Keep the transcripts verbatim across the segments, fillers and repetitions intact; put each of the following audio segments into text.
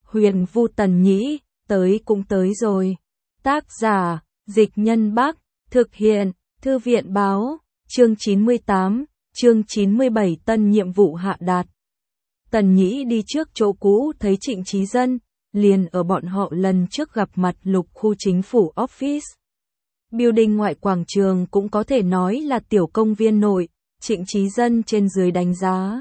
Huyền Vu Tần Nhĩ, tới cũng tới rồi. Tác giả, Dịch Nhân Bắc, thực hiện, Thư viện Báo, chương chín mươi tám, chương chín mươi bảy tân nhiệm vụ hạ đạt. Tần Nhĩ đi trước chỗ cũ thấy Trịnh Chí Dân, liền ở bọn họ lần trước gặp mặt lục khu chính phủ office. Building ngoại quảng trường cũng có thể nói là tiểu công viên nội, Trịnh Chí Dân trên dưới đánh giá.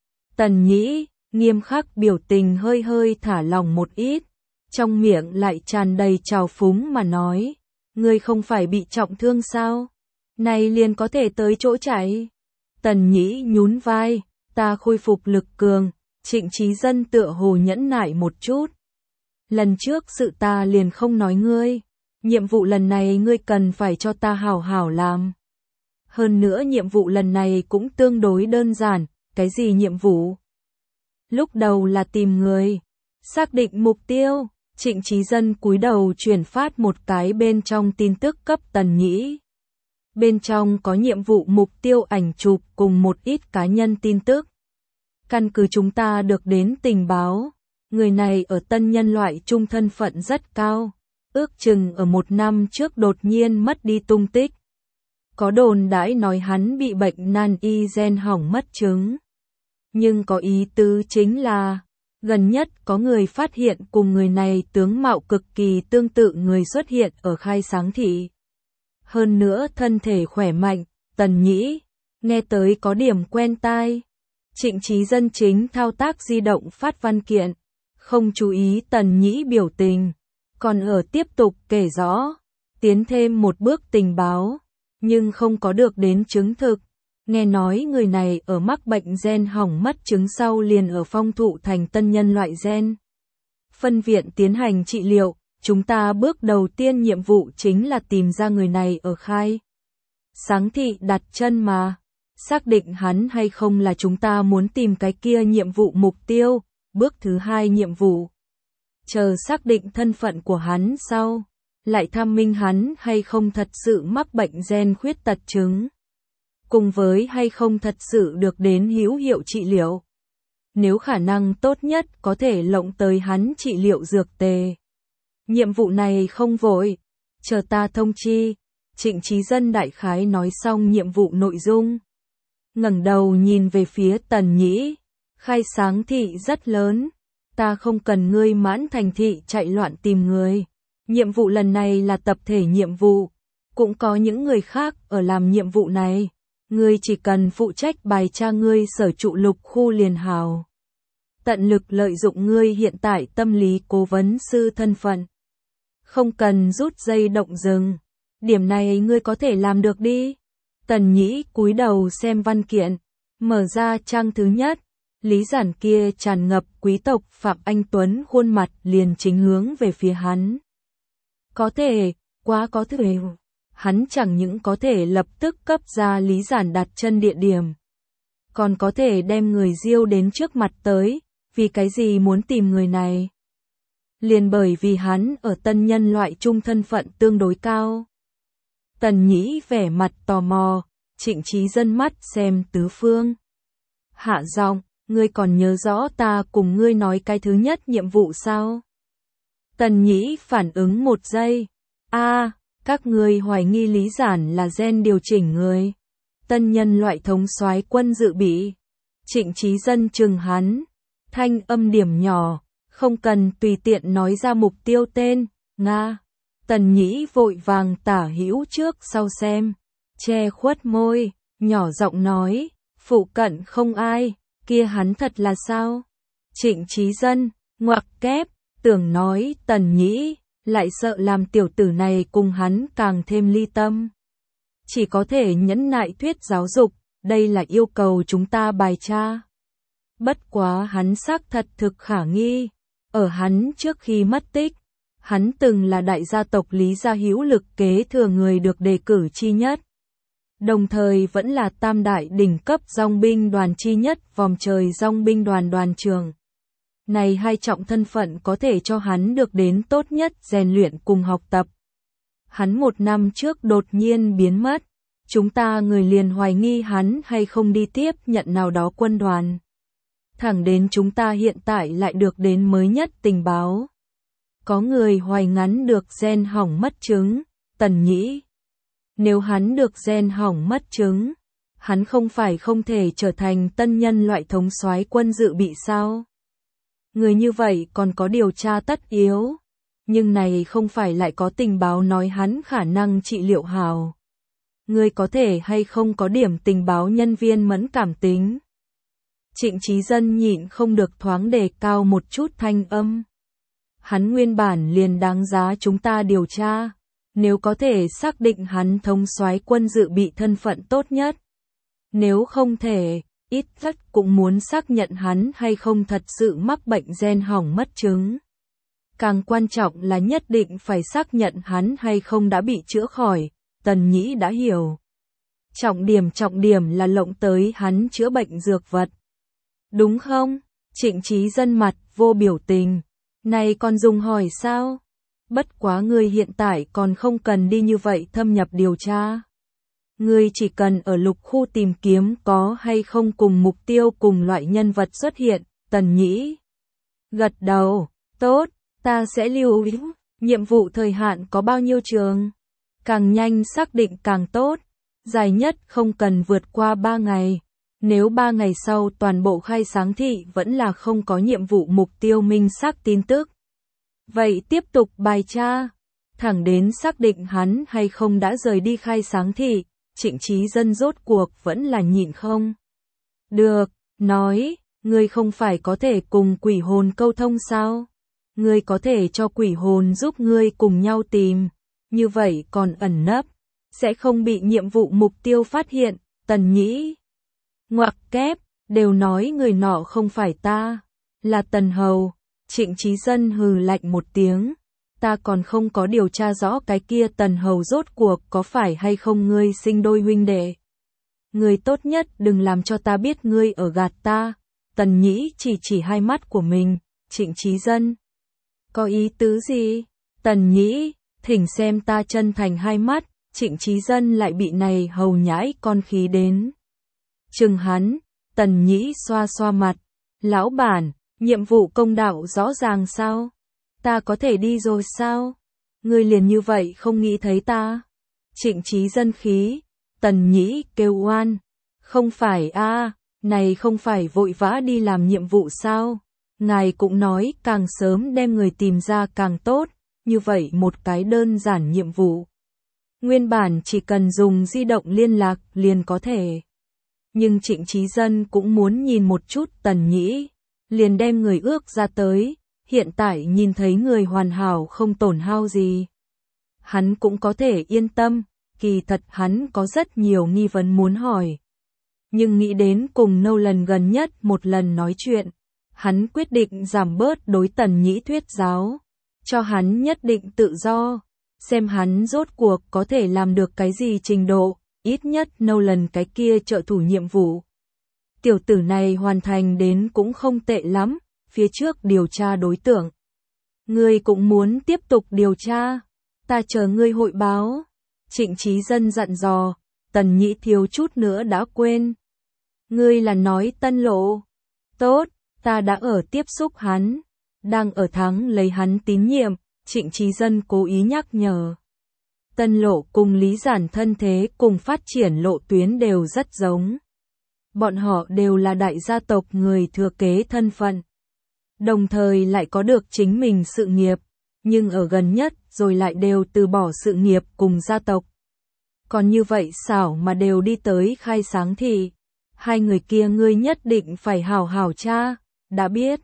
Tần Nhĩ, nghiêm khắc biểu tình hơi hơi thả lỏng một ít, trong miệng lại tràn đầy trào phúng mà nói, ngươi không phải bị trọng thương sao? Này liền có thể tới chỗ chạy. Tần Nhĩ nhún vai, ta khôi phục lực cường, Trịnh Chí Dân tựa hồ nhẫn nại một chút. Lần trước sự ta liền không nói ngươi, nhiệm vụ lần này ngươi cần phải cho ta hảo hảo làm. Hơn nữa nhiệm vụ lần này cũng tương đối đơn giản, cái gì nhiệm vụ? Lúc đầu là tìm người, xác định mục tiêu, Trịnh Chí Dân cúi đầu chuyển phát một cái bên trong tin tức cấp Tần Nhĩ. Bên trong có nhiệm vụ mục tiêu ảnh chụp cùng một ít cá nhân tin tức. Căn cứ chúng ta được đến tình báo, người này ở tân nhân loại trung thân phận rất cao, ước chừng ở một năm trước đột nhiên mất đi tung tích. Có đồn đãi nói hắn bị bệnh nan y gen hỏng mất chứng. Nhưng có ý tứ chính là, gần nhất có người phát hiện cùng người này tướng mạo cực kỳ tương tự người xuất hiện ở Khai Sáng Thị. Hơn nữa thân thể khỏe mạnh, Tần Nhĩ, nghe tới có điểm quen tai. Trịnh Chí Dân chính thao tác di động phát văn kiện, không chú ý Tần Nhĩ biểu tình, còn ở tiếp tục kể rõ, tiến thêm một bước tình báo, nhưng không có được đến chứng thực. Nghe nói người này ở mắc bệnh gen hỏng mất chứng sau liền ở Phong Thụ thành tân nhân loại gen. Phân viện tiến hành trị liệu, chúng ta bước đầu tiên nhiệm vụ chính là tìm ra người này ở Khai Sáng Thị đặt chân mà. Xác định hắn hay không là chúng ta muốn tìm cái kia nhiệm vụ mục tiêu. Bước thứ hai nhiệm vụ, chờ xác định thân phận của hắn sau, lại thăm minh hắn hay không thật sự mắc bệnh gen khuyết tật chứng, cùng với hay không thật sự được đến hữu hiệu trị liệu. Nếu khả năng tốt nhất có thể lộng tới hắn trị liệu dược tề. Nhiệm vụ này không vội, chờ ta thông chi. Trịnh Chí Dân đại khái nói xong nhiệm vụ nội dung, ngẩng đầu nhìn về phía Tần Nhĩ. Khai Sáng Thị rất lớn, ta không cần ngươi mãn thành thị chạy loạn tìm người. Nhiệm vụ lần này là tập thể nhiệm vụ, cũng có những người khác ở làm nhiệm vụ này. Ngươi chỉ cần phụ trách bài tra ngươi sở trụ lục khu liền hào. Tận lực lợi dụng ngươi hiện tại tâm lý cố vấn sư thân phận. Không cần rút dây động rừng. Điểm này ngươi có thể làm được đi. Tần Nhĩ cúi đầu xem văn kiện, mở ra trang thứ nhất. Lý giản kia tràn ngập quý tộc Phạm Anh Tuấn khuôn mặt liền chính hướng về phía hắn. Có thể, quá có thể. Hắn chẳng những có thể lập tức cấp ra Lý giản đặt chân địa điểm, còn có thể đem người diêu đến trước mặt tới. Vì cái gì muốn tìm người này? Liền bởi vì hắn ở tân nhân loại trung thân phận tương đối cao. Tần Nhĩ vẻ mặt tò mò, Trịnh Chí Dân mắt xem tứ phương. Hạ giọng, ngươi còn nhớ rõ ta cùng ngươi nói cái thứ nhất nhiệm vụ sao? Tần Nhĩ phản ứng một giây. A, à, các ngươi hoài nghi Lý giản là gen điều chỉnh người. Tân nhân loại thống soái quân dự bị. Trịnh Chí Dân trừng hắn, thanh âm điểm nhỏ, không cần tùy tiện nói ra mục tiêu tên. Nga. Tần Nhĩ vội vàng tả hữu trước sau xem, che khuất môi, nhỏ giọng nói, phụ cận không ai. Kia hắn thật là sao? Trịnh Chí Dân, ngoặc kép, tưởng nói Tần Nhĩ, lại sợ làm tiểu tử này cùng hắn càng thêm ly tâm. Chỉ có thể nhẫn nại thuyết giáo dục, đây là yêu cầu chúng ta bài tra. Bất quá hắn xác thật thực khả nghi, ở hắn trước khi mất tích, hắn từng là đại gia tộc Lý gia hữu lực kế thừa người được đề cử chi nhất. Đồng thời vẫn là tam đại đỉnh cấp dòng binh đoàn chi nhất vòng trời dòng binh đoàn đoàn trưởng. Này hai trọng thân phận có thể cho hắn được đến tốt nhất rèn luyện cùng học tập. Hắn một năm trước đột nhiên biến mất, chúng ta người liền hoài nghi hắn hay không đi tiếp nhận nào đó quân đoàn. Thẳng đến chúng ta hiện tại lại được đến mới nhất tình báo. Có người hoài ngắn được gen hỏng mất trứng, Tần Nhĩ. Nếu hắn được gen hỏng mất trứng, hắn không phải không thể trở thành tân nhân loại thống soái quân dự bị sao? Người như vậy còn có điều tra tất yếu, nhưng này không phải lại có tình báo nói hắn khả năng trị liệu hào. Người có thể hay không có điểm tình báo nhân viên mẫn cảm tính? Trịnh Chí Dân nhịn không được thoáng đề cao một chút thanh âm. Hắn nguyên bản liền đáng giá chúng ta điều tra, nếu có thể xác định hắn thống soái quân dự bị thân phận tốt nhất. Nếu không thể, ít nhất cũng muốn xác nhận hắn hay không thật sự mắc bệnh gen hỏng mất trứng. Càng quan trọng là nhất định phải xác nhận hắn hay không đã bị chữa khỏi, Tần Nhĩ đã hiểu. Trọng điểm trọng điểm là lộng tới hắn chữa bệnh dược vật. Đúng không? Trịnh Chí Dân mặt vô biểu tình. Này còn dùng hỏi sao? Bất quá ngươi hiện tại còn không cần đi như vậy thâm nhập điều tra. Ngươi chỉ cần ở lục khu tìm kiếm có hay không cùng mục tiêu cùng loại nhân vật xuất hiện, Tần Nhĩ. Gật đầu, tốt, ta sẽ lưu ý. Nhiệm vụ thời hạn có bao nhiêu trường? Càng nhanh xác định càng tốt, dài nhất không cần vượt qua ba ngày. Nếu ba ngày sau toàn bộ khai sáng thị vẫn là không có nhiệm vụ mục tiêu minh xác tin tức. Vậy tiếp tục bài tra, thẳng đến xác định hắn hay không đã rời đi khai sáng thị, Trịnh Chí Dân rốt cuộc vẫn là nhịn không. Được, nói, ngươi không phải có thể cùng quỷ hồn câu thông sao? Ngươi có thể cho quỷ hồn giúp ngươi cùng nhau tìm, như vậy còn ẩn nấp, sẽ không bị nhiệm vụ mục tiêu phát hiện, Tần Nhĩ. Ngoặc kép, đều nói người nọ không phải ta, là Tần Hầu. Trịnh Chí Dân hừ lạnh một tiếng, ta còn không có điều tra rõ cái kia Tần Hầu rốt cuộc có phải hay không ngươi sinh đôi huynh đệ. Ngươi tốt nhất đừng làm cho ta biết ngươi ở gạt ta. Tần Nhĩ chỉ chỉ hai mắt của mình, Trịnh Chí Dân. Có ý tứ gì? Tần Nhĩ, thỉnh xem ta chân thành hai mắt, Trịnh Chí Dân lại bị này hầu nhãi con khí đến. Chừng hắn, Tần Nhĩ xoa xoa mặt, lão bản, nhiệm vụ công đạo rõ ràng sao? Ta có thể đi rồi sao? Ngươi liền như vậy không nghĩ thấy ta? Trịnh Chí Dân khí, Tần Nhĩ kêu oan, không phải a, à, này không phải vội vã đi làm nhiệm vụ sao? Ngài cũng nói càng sớm đem người tìm ra càng tốt, như vậy một cái đơn giản nhiệm vụ. Nguyên bản chỉ cần dùng di động liên lạc liền có thể. Nhưng Trịnh Chí Dân cũng muốn nhìn một chút Tần Nhĩ, liền đem người ước ra tới, hiện tại nhìn thấy người hoàn hảo không tổn hao gì. Hắn cũng có thể yên tâm, kỳ thật hắn có rất nhiều nghi vấn muốn hỏi. Nhưng nghĩ đến cùng Nolan gần nhất một lần nói chuyện, hắn quyết định giảm bớt đối Tần Nhĩ thuyết giáo, cho hắn nhất định tự do, xem hắn rốt cuộc có thể làm được cái gì trình độ, ít nhất Nolan cái kia trợ thủ nhiệm vụ. Tiểu tử này hoàn thành đến cũng không tệ lắm, phía trước điều tra đối tượng. Ngươi cũng muốn tiếp tục điều tra, ta chờ ngươi hội báo. Trịnh Chí Dân dặn dò, Tần Nhĩ thiếu chút nữa đã quên. Ngươi là nói Tân Lộ. Tốt, ta đã ở tiếp xúc hắn, đang ở thắng lấy hắn tín nhiệm, Trịnh Chí Dân cố ý nhắc nhở. Tân Lộ cùng Lý Giản thân thế cùng phát triển lộ tuyến đều rất giống. Bọn họ đều là đại gia tộc người thừa kế thân phận. Đồng thời lại có được chính mình sự nghiệp, nhưng ở gần nhất rồi lại đều từ bỏ sự nghiệp cùng gia tộc. Còn như vậy xảo mà đều đi tới khai sáng thì, hai người kia ngươi nhất định phải hảo hảo tra, đã biết.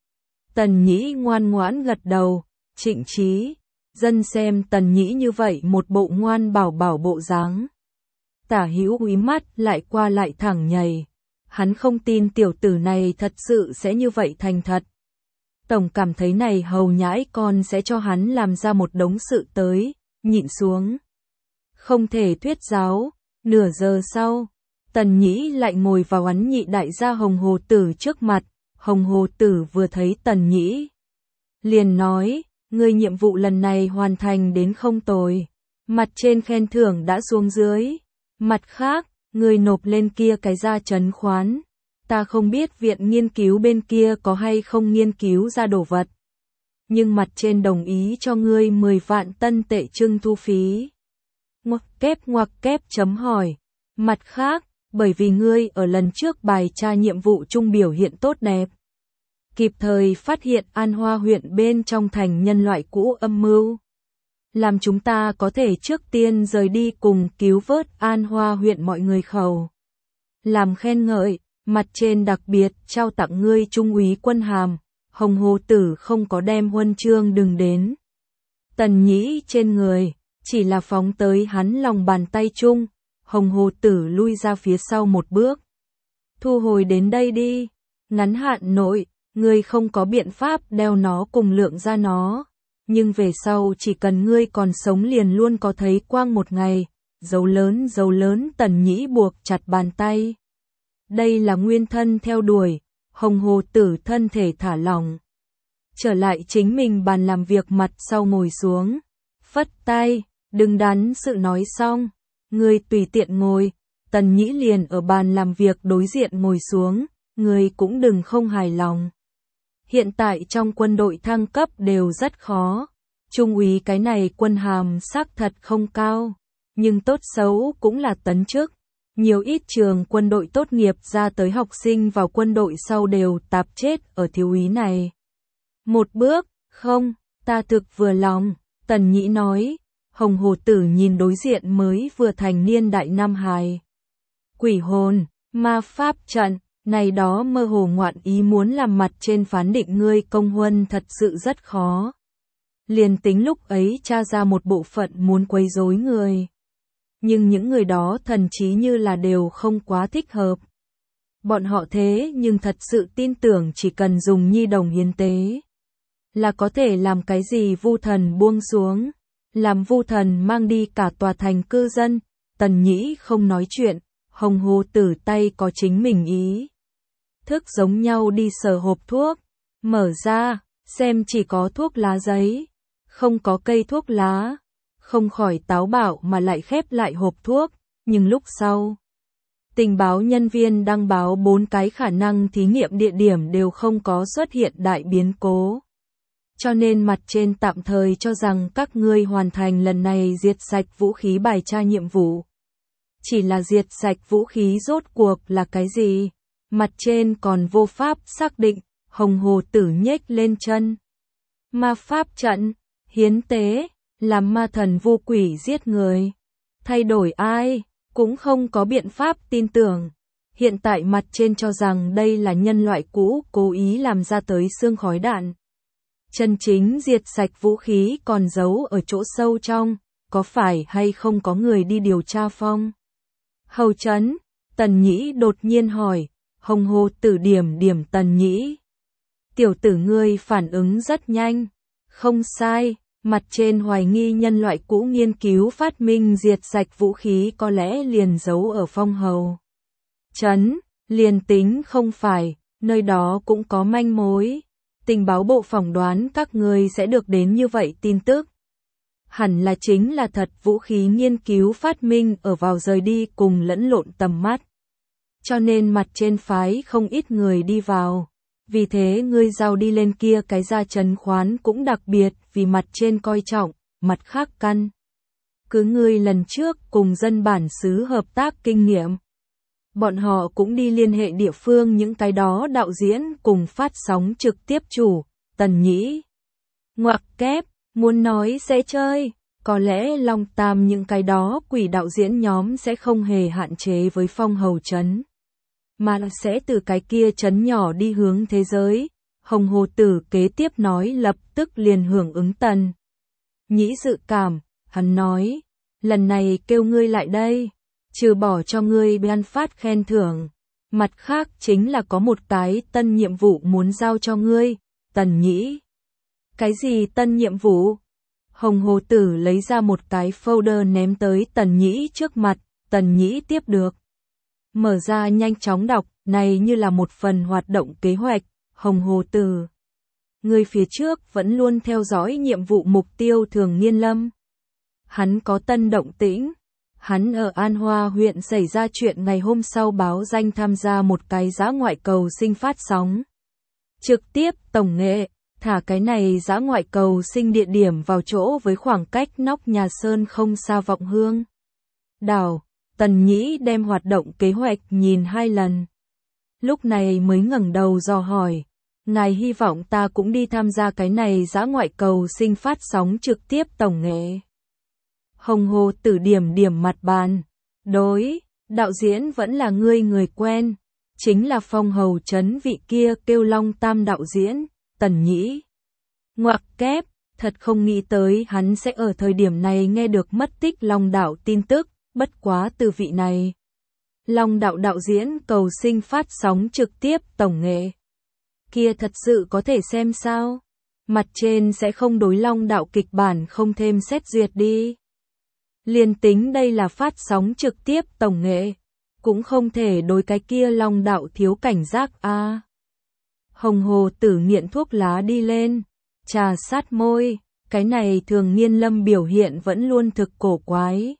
Tần Nhĩ ngoan ngoãn gật đầu, Trịnh Chí Dân xem Tần Nhĩ như vậy một bộ ngoan bảo bảo bộ dáng. Tả hữu úy mắt lại qua lại thẳng nhảy. Hắn không tin tiểu tử này thật sự sẽ như vậy thành thật. Tổng cảm thấy này hầu nhãi con sẽ cho hắn làm ra một đống sự tới, nhịn xuống. Không thể thuyết giáo, nửa giờ sau, Tần Nhĩ lại ngồi vào oán nhị đại gia Hồng Hồ Tử trước mặt, Hồng Hồ Tử vừa thấy Tần Nhĩ. Liền nói, ngươi nhiệm vụ lần này hoàn thành đến không tồi, mặt trên khen thưởng đã xuống dưới, mặt khác, ngươi nộp lên kia cái gia trấn khoán, ta không biết viện nghiên cứu bên kia có hay không nghiên cứu ra đồ vật. Nhưng mặt trên đồng ý cho ngươi mười vạn tân tệ trưng thu phí. Ngoặc kép ngoặc kép chấm hỏi. Mặt khác, bởi vì ngươi ở lần trước bài tra nhiệm vụ chung biểu hiện tốt đẹp. Kịp thời phát hiện An Hoa huyện bên trong thành nhân loại cũ âm mưu. Làm chúng ta có thể trước tiên rời đi cùng cứu vớt An Hoa huyện mọi người khẩu. Làm khen ngợi, mặt trên đặc biệt trao tặng ngươi trung úy quân hàm, Hồng Hồ Tử không có đem huân chương đừng đến. Tần Nhĩ trên người, chỉ là phóng tới hắn lòng bàn tay chung, Hồng Hồ Tử lui ra phía sau một bước. Thu hồi đến đây đi, ngắn hạn nội, ngươi không có biện pháp đeo nó cùng lượng ra nó. Nhưng về sau chỉ cần ngươi còn sống liền luôn có thấy quang một ngày, dấu lớn dấu lớn Tần Nhĩ buộc chặt bàn tay. Đây là nguyên thân theo đuổi, Hồng Hồ Tử thân thể thả lỏng. Trở lại chính mình bàn làm việc mặt sau ngồi xuống, phất tay, đừng đắn sự nói xong, ngươi tùy tiện ngồi, Tần Nhĩ liền ở bàn làm việc đối diện ngồi xuống, ngươi cũng đừng không hài lòng. Hiện tại trong quân đội thăng cấp đều rất khó, trung úy cái này quân hàm xác thật không cao, nhưng tốt xấu cũng là tấn chức. Nhiều ít trường quân đội tốt nghiệp ra tới học sinh vào quân đội sau đều tạp chết ở thiếu úy này. Một bước, không, ta thực vừa lòng, Tần Nhĩ nói, Hồng Hồ Tử nhìn đối diện mới vừa thành niên đại nam hài. Quỷ hồn, ma pháp trận, này đó mơ hồ ngoạn ý muốn làm mặt trên phán định ngươi công huân thật sự rất khó. Liền tính lúc ấy tra ra một bộ phận muốn quấy rối người. Nhưng những người đó thần trí như là đều không quá thích hợp. Bọn họ thế nhưng thật sự tin tưởng chỉ cần dùng nhi đồng hiến tế là có thể làm cái gì vu thần buông xuống, làm vu thần mang đi cả tòa thành cư dân. Tần Nhĩ không nói chuyện, Hồng Hồ Tử tay có chính mình ý thức giống nhau đi sờ hộp thuốc, mở ra, xem chỉ có thuốc lá giấy, không có cây thuốc lá. Không khỏi táo bạo mà lại khép lại hộp thuốc, nhưng lúc sau, tình báo nhân viên đăng báo bốn cái khả năng thí nghiệm địa điểm đều không có xuất hiện đại biến cố. Cho nên mặt trên tạm thời cho rằng các ngươi hoàn thành lần này diệt sạch vũ khí bài tra nhiệm vụ. Chỉ là diệt sạch vũ khí rốt cuộc là cái gì? Mặt trên còn vô pháp xác định, Hồng Hồ Tử nhếch lên chân. Ma pháp trận, hiến tế. Làm ma thần vô quỷ giết người, thay đổi ai, cũng không có biện pháp tin tưởng. Hiện tại mặt trên cho rằng đây là nhân loại cũ cố ý làm ra tới xương khói đạn. Chân chính diệt sạch vũ khí còn giấu ở chỗ sâu trong, có phải hay không có người đi điều tra phong? Hầu Trấn, Tần Nhĩ đột nhiên hỏi, Hồng Hồ Tử điểm điểm Tần Nhĩ. Tiểu tử ngươi phản ứng rất nhanh, không sai. Mặt trên hoài nghi nhân loại cũ nghiên cứu phát minh diệt sạch vũ khí có lẽ liền giấu ở phong hầu trấn, liền tính không phải, nơi đó cũng có manh mối. Tình báo bộ phỏng đoán các ngươi sẽ được đến như vậy tin tức. Hẳn là chính là thật vũ khí nghiên cứu phát minh ở vào rời đi cùng lẫn lộn tầm mắt. Cho nên mặt trên phái không ít người đi vào. Vì thế ngươi giao đi lên kia cái ra trấn khoán cũng đặc biệt vì mặt trên coi trọng, mặt khác căn. Cứ ngươi lần trước cùng dân bản xứ hợp tác kinh nghiệm. Bọn họ cũng đi liên hệ địa phương những cái đó đạo diễn cùng phát sóng trực tiếp chủ, Tần Nhĩ. Ngoặc kép, muốn nói sẽ chơi, có lẽ Long Tam những cái đó quỷ đạo diễn nhóm sẽ không hề hạn chế với phong hầu trấn. Mà là sẽ từ cái kia trấn nhỏ đi hướng thế giới. Hồng Hồ Tử kế tiếp nói lập tức liền hưởng ứng Tần Nhĩ dự cảm, hắn nói, lần này kêu ngươi lại đây, trừ bỏ cho ngươi ban phát khen thưởng, mặt khác chính là có một cái tân nhiệm vụ muốn giao cho ngươi, Tần Nhĩ. Cái gì tân nhiệm vụ? Hồng Hồ Tử lấy ra một cái folder ném tới Tần Nhĩ trước mặt, Tần Nhĩ tiếp được. Mở ra nhanh chóng đọc, này như là một phần hoạt động kế hoạch, Hồng Hồ Tử. Người phía trước vẫn luôn theo dõi nhiệm vụ mục tiêu thường niên lâm. Hắn có tân động tĩnh. Hắn ở An Hoa huyện xảy ra chuyện ngày hôm sau báo danh tham gia một cái dã ngoại cầu sinh phát sóng trực tiếp tổng nghệ, thả cái này dã ngoại cầu sinh địa điểm vào chỗ với khoảng cách nóc nhà Sơn không xa Vọng Hương đảo. Tần Nhĩ đem hoạt động kế hoạch nhìn hai lần. Lúc này mới ngẩng đầu dò hỏi, ngài hy vọng ta cũng đi tham gia cái này dã ngoại cầu sinh phát sóng trực tiếp tổng nghệ. Hồng Hồ Tử điểm điểm mặt bàn, đối, đạo diễn vẫn là ngươi người quen, chính là Phong Hầu Trấn vị kia Kêu Long Tam đạo diễn. Tần Nhĩ ngoặc kép, thật không nghĩ tới hắn sẽ ở thời điểm này nghe được mất tích Long đạo tin tức, bất quá từ vị này. Long đạo đạo diễn cầu sinh phát sóng trực tiếp tổng nghệ. Kia thật sự có thể xem sao? Mặt trên sẽ không đối Long đạo kịch bản không thêm xét duyệt đi. Liền tính đây là phát sóng trực tiếp tổng nghệ, cũng không thể đối cái kia Long đạo thiếu cảnh giác a. À. Hồng Hồ Tử nghiện thuốc lá đi lên, trà sát môi, cái này Thường Nghiên Lâm biểu hiện vẫn luôn thực cổ quái.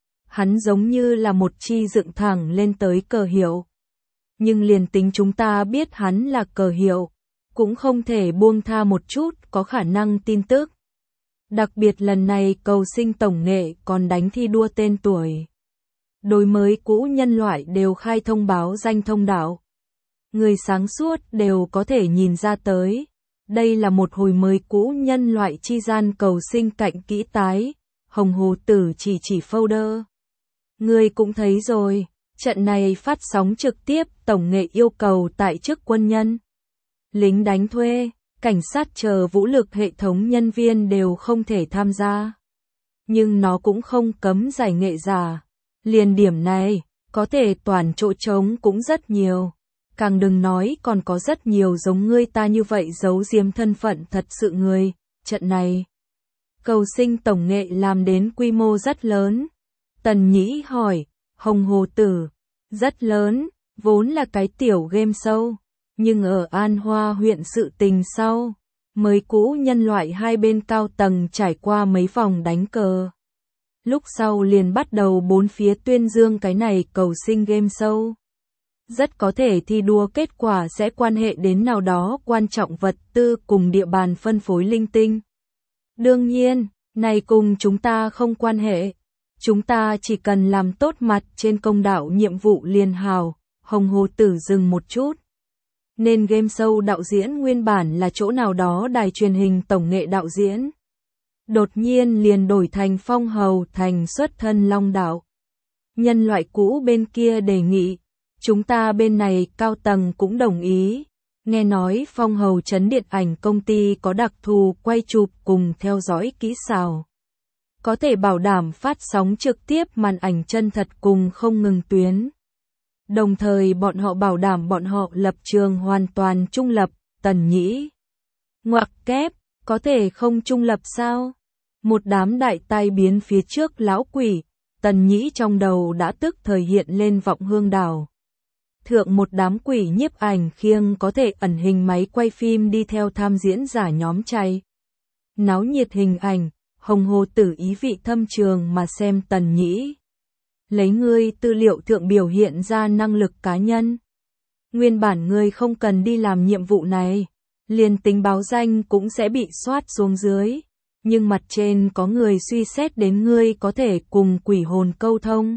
Hắn giống như là một chi dựng thẳng lên tới cờ hiệu. Nhưng liền tính chúng ta biết hắn là cờ hiệu, cũng không thể buông tha một chút có khả năng tin tức. Đặc biệt lần này cầu sinh tổng nghệ còn đánh thi đua tên tuổi. Đối mới cũ nhân loại đều khai thông báo danh thông đạo. Người sáng suốt đều có thể nhìn ra tới. Đây là một hồi mới cũ nhân loại chi gian cầu sinh cạnh kỹ tái. Hồng Hồ Tử chỉ chỉ folder. Người cũng thấy rồi, trận này phát sóng trực tiếp tổng nghệ yêu cầu tại chức quân nhân, lính đánh thuê, cảnh sát chờ vũ lực hệ thống nhân viên đều không thể tham gia. Nhưng nó cũng không cấm giải nghệ giả. Liền điểm này, có thể toàn chỗ trống cũng rất nhiều. Càng đừng nói còn có rất nhiều giống ngươi ta như vậy giấu giếm thân phận thật sự người. Trận này, cầu sinh tổng nghệ làm đến quy mô rất lớn. Tần Nhĩ hỏi, Hồng Hồ Tử, rất lớn, vốn là cái tiểu game show, nhưng ở An Hoa huyện sự tình sau, mới cũ nhân loại hai bên cao tầng trải qua mấy vòng đánh cờ. Lúc sau liền bắt đầu bốn phía tuyên dương cái này cầu sinh game show. Rất có thể thi đua kết quả sẽ quan hệ đến nào đó quan trọng vật tư cùng địa bàn phân phối linh tinh. Đương nhiên, này cùng chúng ta không quan hệ. Chúng ta chỉ cần làm tốt mặt trên công đạo nhiệm vụ liền hào. Hồng Hồ Tử dừng một chút. Nên game show đạo diễn nguyên bản là chỗ nào đó đài truyền hình tổng nghệ đạo diễn. Đột nhiên liền đổi thành Phong Hầu thành xuất thân Long đạo. Nhân loại cũ bên kia đề nghị. Chúng ta bên này cao tầng cũng đồng ý. Nghe nói Phong Hầu Trấn điện ảnh công ty có đặc thù quay chụp cùng theo dõi kỹ xảo. Có thể bảo đảm phát sóng trực tiếp màn ảnh chân thật cùng không ngừng tuyến. Đồng thời bọn họ bảo đảm bọn họ lập trường hoàn toàn trung lập. Tần Nhĩ ngoặc kép, có thể không trung lập sao? Một đám đại tai biến phía trước lão quỷ. Tần Nhĩ trong đầu đã tức thời hiện lên Vọng Hương đảo. Thượng một đám quỷ nhiếp ảnh khiêng có thể ẩn hình máy quay phim đi theo tham diễn giả nhóm chay. Náo nhiệt hình ảnh. Hồng Hồ Tử ý vị thâm trường mà xem Tần Nhĩ. Lấy ngươi tư liệu thượng biểu hiện ra năng lực cá nhân. Nguyên bản ngươi không cần đi làm nhiệm vụ này. Liền tính báo danh cũng sẽ bị soát xuống dưới. Nhưng mặt trên có người suy xét đến ngươi có thể cùng quỷ hồn câu thông.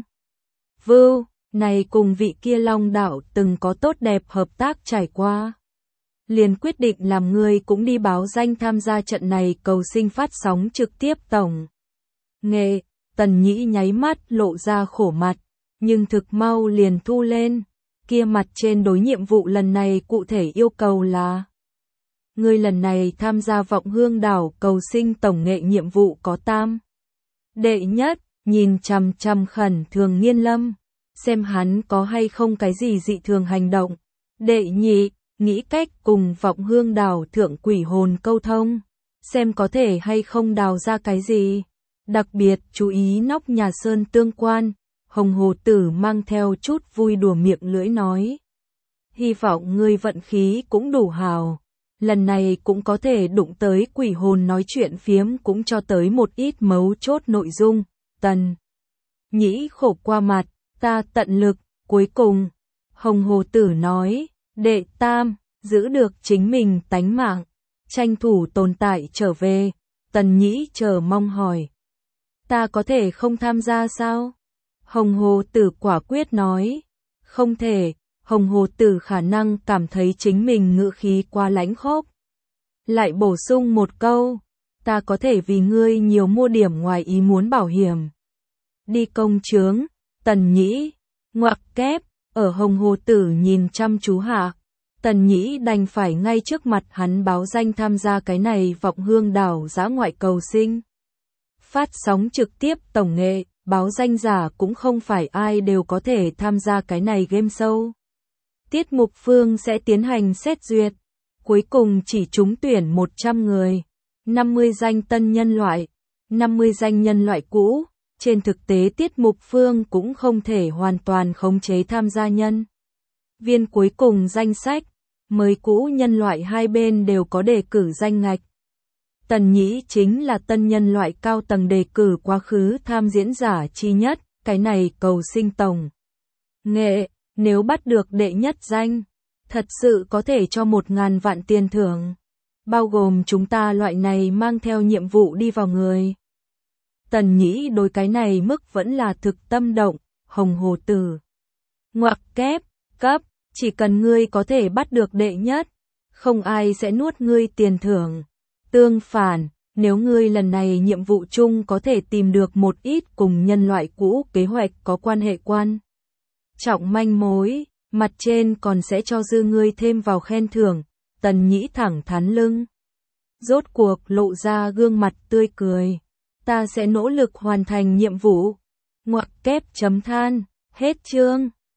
Vưu, này cùng vị kia Long đạo từng có tốt đẹp hợp tác trải qua. Liền quyết định làm ngươi cũng đi báo danh tham gia trận này cầu sinh phát sóng trực tiếp tổng nghệ. Tần Nhĩ nháy mắt lộ ra khổ mặt, nhưng thực mau liền thu lên. Kia mặt trên đối nhiệm vụ lần này cụ thể yêu cầu là: ngươi lần này tham gia Vọng Hương đảo cầu sinh tổng nghệ nhiệm vụ có tam. Đệ nhất, nhìn chằm chằm khẩn Thường Nghiên Lâm, xem hắn có hay không cái gì dị thường hành động. Đệ nhị, nghĩ cách cùng Vọng Hương đảo thượng quỷ hồn câu thông, xem có thể hay không đào ra cái gì. Đặc biệt chú ý nóc nhà Sơn tương quan. Hồng Hồ Tử mang theo chút vui đùa miệng lưỡi nói. Hy vọng ngươi vận khí cũng đủ hào. Lần này cũng có thể đụng tới quỷ hồn nói chuyện phiếm cũng cho tới một ít mấu chốt nội dung. Tần Nhĩ khổ qua mặt, ta tận lực, cuối cùng. Hồng Hồ Tử nói, đệ tam, giữ được chính mình tánh mạng, tranh thủ tồn tại trở về. Tần Nhĩ chờ mong hỏi, ta có thể không tham gia sao? Hồng Hồ Tử quả quyết nói, không thể. Hồng Hồ Tử khả năng cảm thấy chính mình ngữ khí quá lãnh khốc. Lại bổ sung một câu, ta có thể vì ngươi nhiều mua điểm ngoài ý muốn bảo hiểm. Đi công chướng, Tần Nhĩ, ngoặc kép, ở Hồng Hồ Tử nhìn chăm chú hạ. Tần Nhĩ đành phải ngay trước mặt hắn báo danh tham gia cái này vọng hương đảo dã ngoại cầu sinh. Phát sóng trực tiếp tổng nghệ, báo danh giả cũng không phải ai đều có thể tham gia cái này game show. Tiết mục phương sẽ tiến hành xét duyệt, cuối cùng chỉ trúng tuyển một trăm người, năm mươi danh tân nhân loại, năm mươi danh nhân loại cũ. Trên thực tế tiết mục phương cũng không thể hoàn toàn khống chế tham gia nhân viên cuối cùng danh sách, mới cũ nhân loại hai bên đều có đề cử danh ngạch. Tần Nhĩ chính là tân nhân loại cao tầng đề cử quá khứ tham diễn giả chi nhất, cái này cầu sinh tổng nghệ, nếu bắt được đệ nhất danh, thật sự có thể cho một ngàn vạn tiền thưởng, bao gồm chúng ta loại này mang theo nhiệm vụ đi vào người. Tần Nhĩ đối cái này mức vẫn là thực tâm động. Hồng Hồ Tử, ngoặc kép, cấp, chỉ cần ngươi có thể bắt được đệ nhất, không ai sẽ nuốt ngươi tiền thưởng. Tương phản, nếu ngươi lần này nhiệm vụ chung có thể tìm được một ít cùng nhân loại cũ kế hoạch có quan hệ quan trọng manh mối, mặt trên còn sẽ cho dư ngươi thêm vào khen thưởng. Tần Nhĩ thẳng thắn lưng, rốt cuộc lộ ra gương mặt tươi cười. Ta sẽ nỗ lực hoàn thành nhiệm vụ. Ngoặc kép chấm than, hết chương.